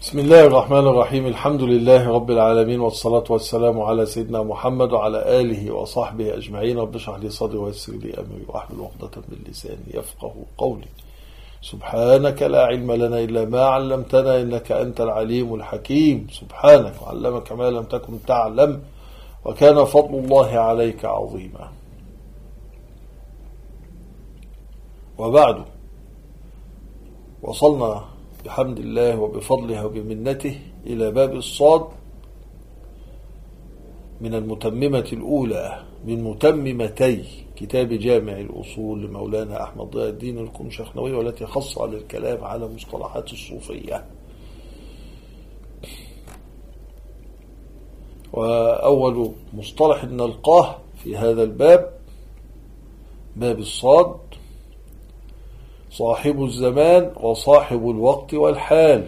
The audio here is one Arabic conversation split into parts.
بسم الله الرحمن الرحيم. الحمد لله رب العالمين، والصلاة والسلام على سيدنا محمد وعلى آله وصحبه أجمعين. رب اشرح لي صدري ويسر لي أمري واحلل عقدة من لساني يفقه قولي. سبحانك لا علم لنا إلا ما علمتنا إنك أنت العليم الحكيم. سبحانك وعلمك ما لم تكن تعلم وكان فضل الله عليك عظيما. وبعد، وصلنا بحمد الله وبفضله وبمنته إلى باب الصاد من المتممة الأولى من متممتي كتاب جامع الأصول لمولانا أحمد ضياء الدين القمشخنوي، والتي خص على الكلام على مصطلحات الصوفية. وأول مصطلح نلقاه في هذا الباب، باب الصاد، صاحب الزمان وصاحب الوقت والحال.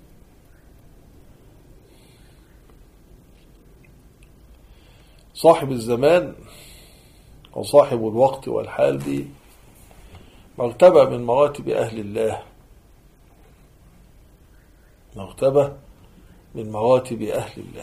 صاحب الزمان وصاحب الوقت والحال دي مرتبة من مراتب أهل الله، مرتبة من مراتب أهل الله.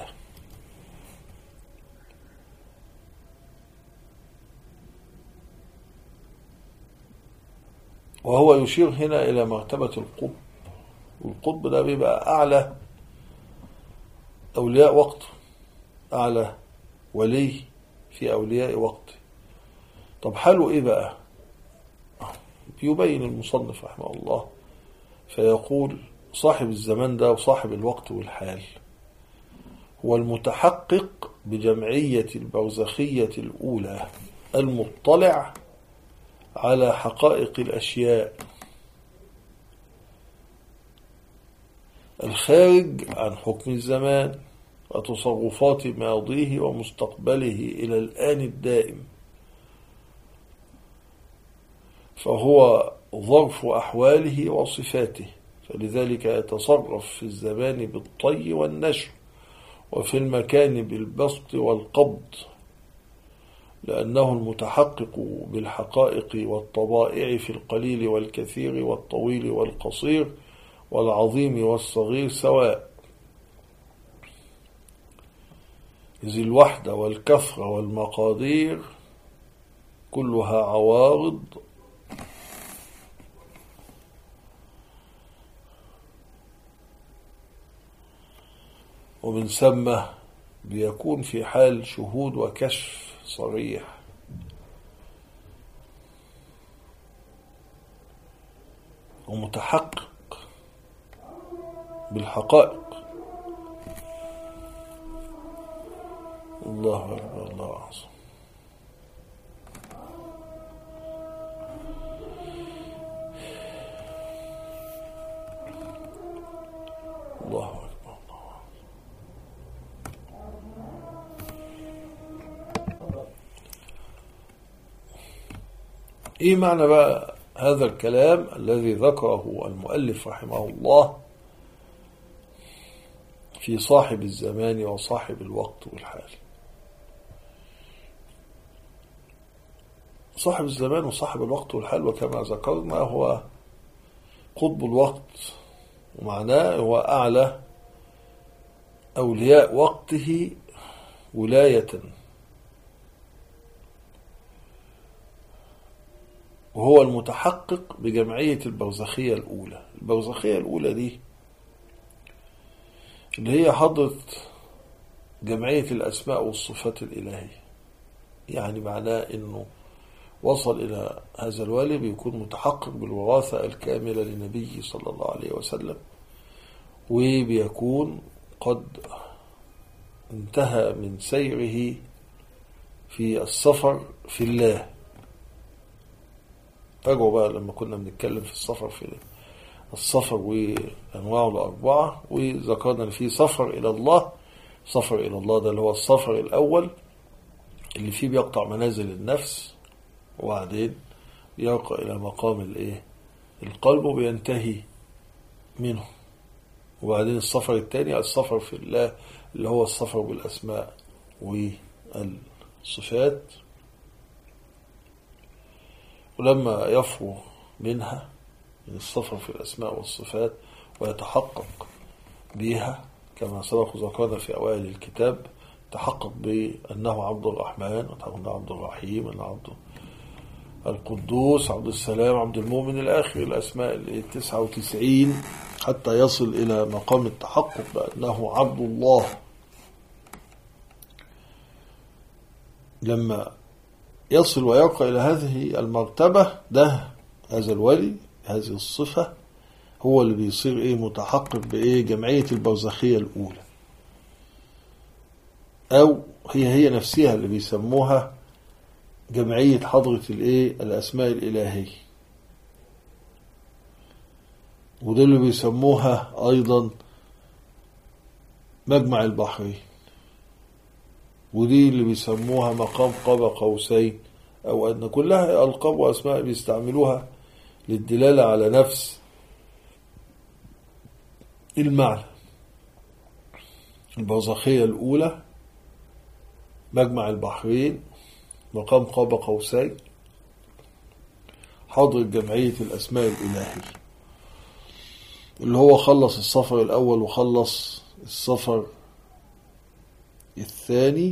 وهو يشير هنا إلى مرتبة القطب، والقطب ده بيبقى أعلى أولياء وقت، أعلى ولي في أولياء وقت. طب حاله إيه بقى؟ بيبين المصنف رحمه الله فيقول: صاحب الزمان ده وصاحب الوقت والحال هو المتحقق بجمعية البرزخية الأولى، المطلع على حقائق الأشياء، الخارج عن حكم الزمان وتصرفات ماضيه ومستقبله إلى الآن الدائم، فهو ظرف أحواله وصفاته، فلذلك يتصرف في الزمان بالطي والنشر، وفي المكان بالبسط والقبض، لأنه المتحقق بالحقائق والطبائع في القليل والكثير والطويل والقصير والعظيم والصغير سواء، إذ الوحدة والكثرة والمقادير كلها عوارض ومن ثم بيكون في حال شهود وكشف صريح. ومتحقق بالحقائق. الله أكبر، الله أعظم. الله أكبر. ايه معنى بقى هذا الكلام الذي ذكره المؤلف رحمه الله في صاحب الزمان وصاحب الوقت والحال؟ صاحب الزمان وصاحب الوقت والحال، وكما ذكرنا هو قطب الوقت، ومعناه هو أعلى أولياء وقته ولاية، وهو المتحقق بجمعية البرزخية الأولى. البرزخية الأولى دي اللي هي حضرة جمعية الأسماء والصفات الإلهية، يعني معناه أنه وصل إلى هذا الوالي بيكون متحقق بالوراثة الكاملة للنبي صلى الله عليه وسلم، وبيكون قد انتهى من سيره في السفر في الله. فاجوا بقى لما كنا بنتكلم في السفر، في السفر وأنواعه الأربعة، وذكرنا فيه سفر إلى الله. سفر إلى الله ده اللي هو السفر الأول اللي فيه بيقطع منازل النفس، وبعدين يرقى إلى مقام القلب وبينتهي منه. وبعدين السفر الثاني السفر في الله اللي هو السفر بالأسماء والصفات. ولما يفرغ منها، من السفر في الأسماء والصفات، ويتحقق بها كما سبق ذكرنا في أوائل الكتاب، تحقق بأنه عبد الرحمن، وأنه عبد الرحيم، أنه عبد القدوس، عبد السلام، عبد المؤمن، الآخر الأسماء 99 حتى يصل إلى مقام التحقق بأنه عبد الله. لما يصل ويرقى إلى هذه المرتبة، هذا الولي هذه الصفة هو اللي بيصير متحقق جمعية البرزخية الأولى، أو هي نفسها اللي بيسموها جمعية حضرة الأسماء الإلهية، وده اللي بيسموها أيضا مجمع البحرين، ودي اللي بيسموها مقام قاب قوسين، أو أن كلها ألقاب وأسماء بيستعملوها للدلالة على نفس المعنى. البرزخية الأولى، مجمع البحرين، مقام قاب قوسين، حضرة جمعية الأسماء الإلهية، اللي هو خلص السفر الأول وخلص السفر الثاني،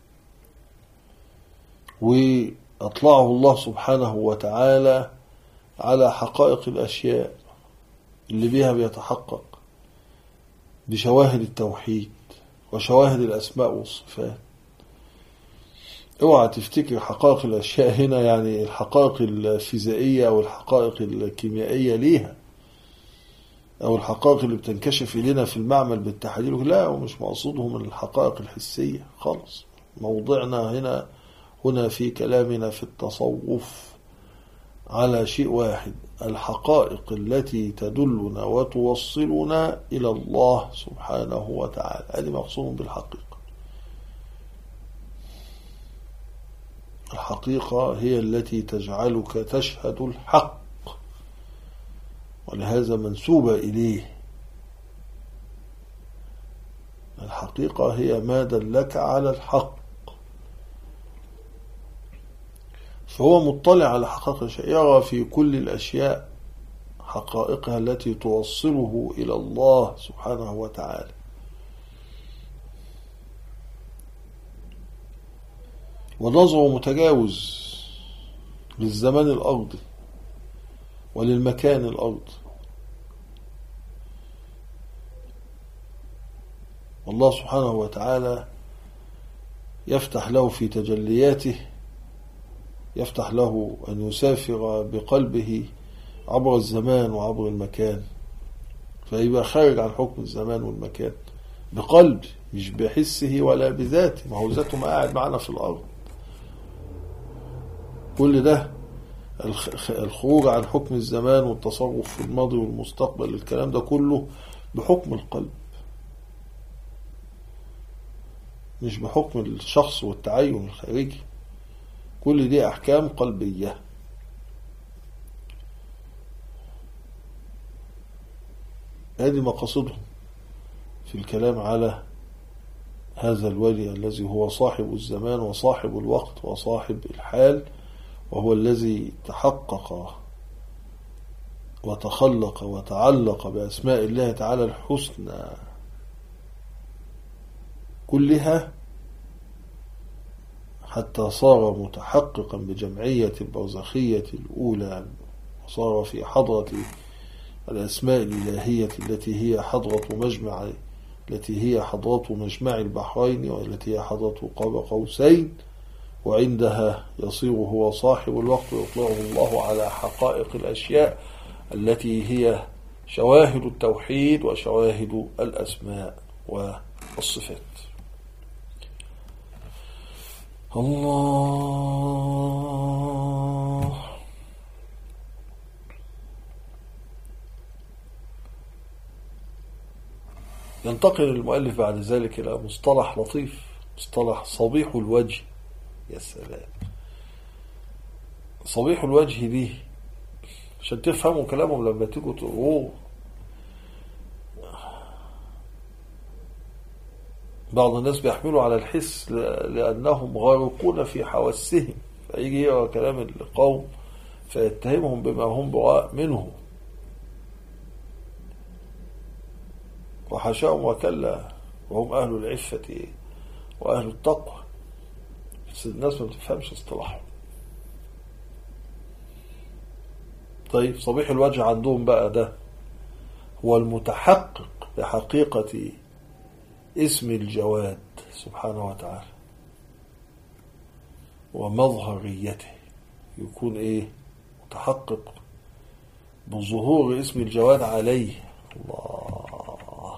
وأطلعه الله سبحانه وتعالى على حقائق الأشياء اللي بها بيتحقق بشواهد التوحيد وشواهد الأسماء والصفات. اوعى تفتكر حقائق الأشياء هنا يعني الحقائق الفيزيائية أو الحقائق الكيميائية ليها، أو الحقائق اللي بتنكشف إلينا في المعمل بالتحاليل، لا، ومش مقصوده من الحقائق الحسية خالص. موضعنا هنا في كلامنا في التصوف على شيء واحد: الحقائق التي تدلنا وتوصلنا إلى الله سبحانه وتعالى، هذه مقصود بالحقيقة. الحقيقة هي التي تجعلك تشهد الحق، ولهذا منسوبة إليه. الحقيقة هي ما دلك على الحق، فهو مطلع على حقائق الشيء، يرى في كل الأشياء حقائقها التي توصله إلى الله سبحانه وتعالى. ونظره متجاوز للزمان الأرضي وللمكان الأرضي، والله سبحانه وتعالى يفتح له في تجلياته، يفتح له أن يسافر بقلبه عبر الزمان وعبر المكان، فيبقى خارج عن حكم الزمان والمكان بقلب، مش بحسه ولا بذاته، ما هو ذاته ما قاعد معنا في الأرض. كل ده الخروج عن حكم الزمان والتصرف في الماضي والمستقبل، الكلام ده كله بحكم القلب، مش بحكم الشخص والتعين الخارجي. كل دي أحكام قلبية. هذه مقاصدهم في الكلام على هذا الولي الذي هو صاحب الزمان وصاحب الوقت وصاحب الحال، وهو الذي تحقق وتخلق وتعلق بأسماء الله تعالى الحسنى كلها، حتى صار متحققا بجمعية البرزخية الأولى، وصار في حضرة الأسماء الإلهية التي هي حضرة مجمع البحرين، والتي هي حضرة قاب قوسين، وعندها يصير هو صاحب الوقت، ويطلعه الله على حقائق الأشياء التي هي شواهد التوحيد وشواهد الأسماء والصفات. الله. ينتقل المؤلف بعد ذلك إلى مصطلح لطيف، مصطلح صبيح الوجه. يا سلام، صبيح الوجه دي عشان تفهموا كلامهم لما تيجوا تقروه. بعض الناس بيحملوا على الحس لأنهم غارقون في حواسهم، فيجي يقرأ كلام القوم فيتهمهم بما هم براء منه، وحاشاهم وكلا، وهم أهل العفة وأهل التقوى، بس الناس ما بتفهمش اصطلاحهم. طيب صبيح الوجه عندهم بقى ده هو المتحقق بحقيقة اسم الجواد سبحانه وتعالى ومظهريته، يكون ايه؟ متحقق بظهور اسم الجواد عليه. الله،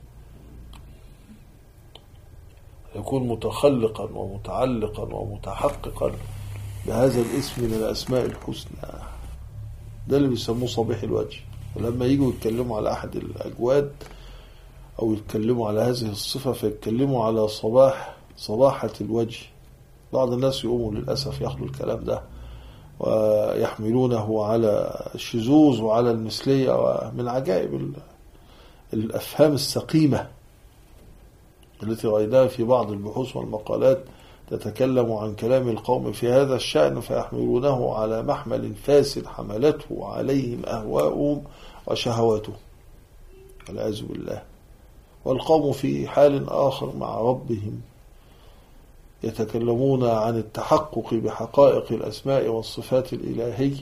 يكون متخلقا ومتعلقا ومتحققا بهذا الاسم من الأسماء الحسنى. ده اللي بيسموه صبيح الوجه. ولما يجوا يتكلموا على أحد الأجواد أو يتكلموا على هذه الصفة فيتكلموا على صباحة الوجه. بعض الناس يقوموا للأسف ياخدوا الكلام ده ويحملونه على الشذوذ وعلى المثلية، ومن عجائب الأفهام السقيمة التي رأيناها في بعض البحوث والمقالات تتكلم عن كلام القوم في هذا الشأن، فيحملونه على محمل فاسد حملته عليهم أهواؤهم وشهواتهم والعياذ بالله. والقوم في حال آخر مع ربهم يتكلمون عن التحقق بحقائق الأسماء والصفات الإلهية.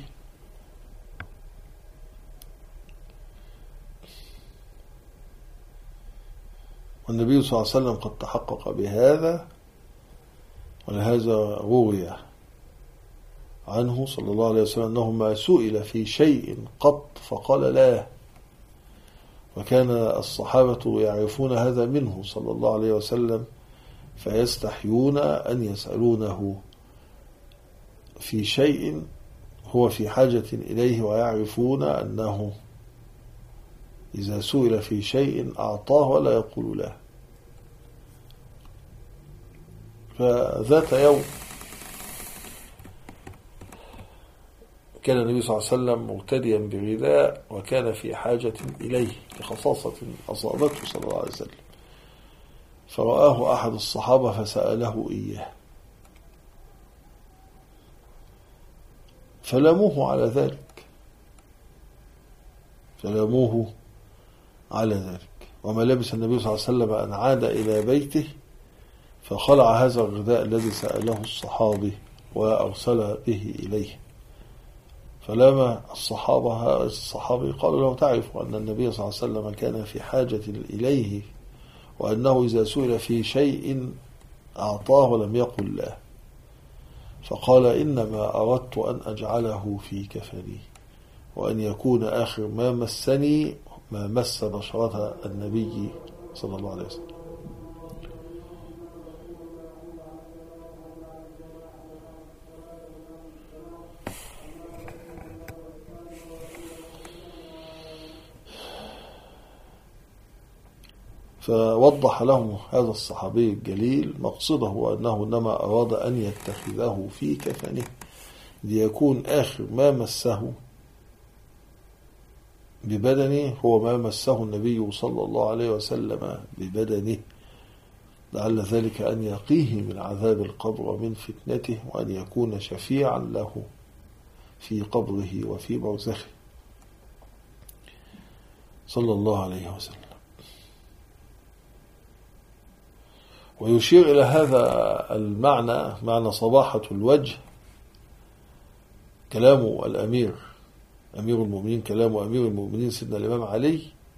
والنبي صلى الله عليه وسلم قد تحقق بهذا، ولهذا روي عنه صلى الله عليه وسلم أنه ما سئل في شيء قط فقال لا، وكان الصحابة يعرفون هذا منه صلى الله عليه وسلم فيستحيون أن يسألونه في شيء هو في حاجة إليه، ويعرفون أنه إذا سئل في شيء أعطاه ولا يقول لا. فذات يوم كان النبي صلى الله عليه وسلم مرتديا برداء، وكان في حاجة إليه لخصاصة أصابته صلى الله عليه وسلم، فرآه أحد الصحابة فسأله إياه فلاموه على ذلك، وما لبس النبي صلى الله عليه وسلم أن عاد إلى بيته فخلع هذا الرداء الذي سأله الصحابي وأرسل به إليه. فلما الصحابي قالوا له تعرف أن النبي صلى الله عليه وسلم كان في حاجة إليه، وأنه إذا سئل في شيء أعطاه ولم يقل لا. فقال إنما أردت أن أجعله في كفني، وأن يكون آخر ما مسني ما مس بشرة النبي صلى الله عليه وسلم. فوضح لهم هذا الصحابي الجليل مقصده، وأنه إنما أراد أن يتخذه في كفنه ليكون آخر ما مسه ببدنه هو ما مسه النبي صلى الله عليه وسلم ببدنه، لعل ذلك أن يقيه من عذاب القبر ومن فتنته، وأن يكون شفيعا له في قبره وفي برزخه صلى الله عليه وسلم. ويشير إلى هذا المعنى، معنى صباحة الوجه، كلام أمير المؤمنين، كلام أمير المؤمنين سيدنا الإمام علي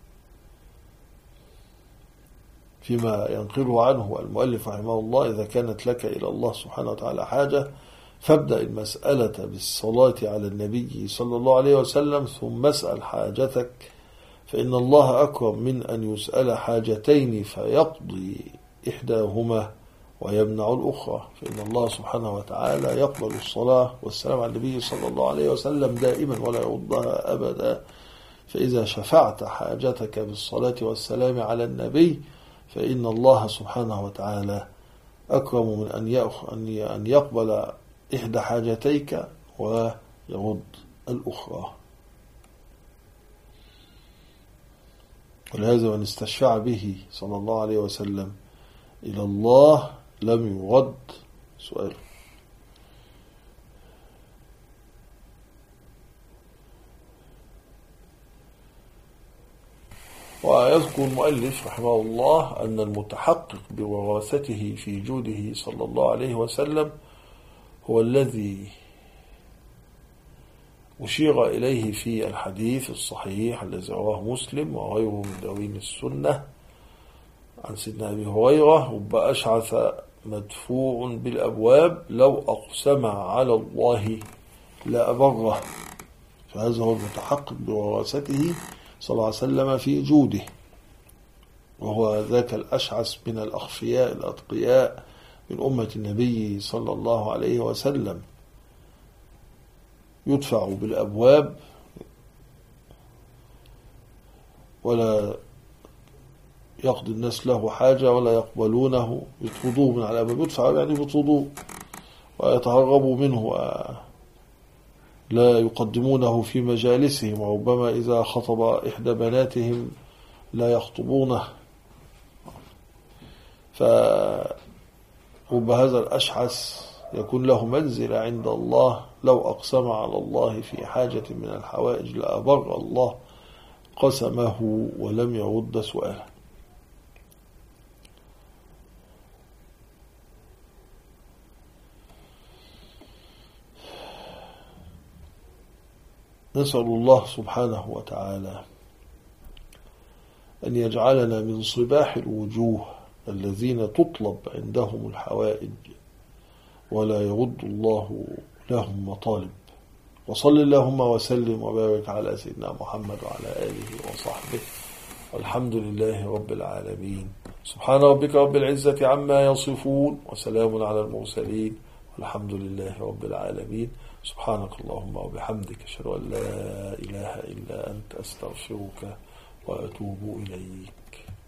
فيما ينقله عنه المؤلف رحمه الله: إذا كانت لك إلى الله سبحانه وتعالى حاجة فابدأ المسألة بالصلاة على النبي صلى الله عليه وسلم، ثم اسأل حاجتك، فإن الله أكرم من أن يسأل حاجتين فيقضي إحداهما ويمنع الأخرى، فإن الله سبحانه وتعالى يقبل الصلاة والسلام على النبي صلى الله عليه وسلم دائما ولا يردها أبدا. فإذا شفعت حاجتك بالصلاة والسلام على النبي فإن الله سبحانه وتعالى أكرم من أن يقبل إحدى حاجتيك ويرد الأخرى. ولهذا من استشفع به صلى الله عليه وسلم إلى الله لم يرد سؤاله. ويذكر المؤلف رحمه الله أن المتحقق بوراثته في جوده صلى الله عليه وسلم هو الذي أشير إليه في الحديث الصحيح الذي رواه مسلم وغيره من دواوين السنة عن سيدنا أبي هريرة: رب أشعث مدفوع بالأبواب لو أقسم على الله لأبره. فهذا هو المتحقق بوراثته صلى الله عليه وسلم في جوده، وهو ذاك الأشعث من الأخفياء الأتقياء من أمة النبي صلى الله عليه وسلم، يدفع بالأبواب ولا يقضي الناس له حاجة ولا يقبلونه، يطردوه من على الأبواب. يدفع يعني يطردوه ويتهربوا منه، لا يقدمونه في مجالسهم، وربما إذا خطب إحدى بناتهم لا يخطبونه. فرب هذا الأشعث يكون له منزلة عند الله لو أقسم على الله في حاجة من الحوائج لأبر الله قسمه ولم يرد سؤاله. نسأل الله سبحانه وتعالى أن يجعلنا من صباح الوجوه الذين تطلب عندهم الحوائج ولا يرد الله لهم مطالب. وصل اللهم وسلم وبارك على سيدنا محمد وعلى آله وصحبه، والحمد لله رب العالمين. سبحان ربك رب العزة عما يصفون، وسلام على المرسلين، والحمد لله رب العالمين. سبحانك اللهم وبحمدك، أشهد أن لا إله إلا أنت، أستغفرك وأتوب إليك.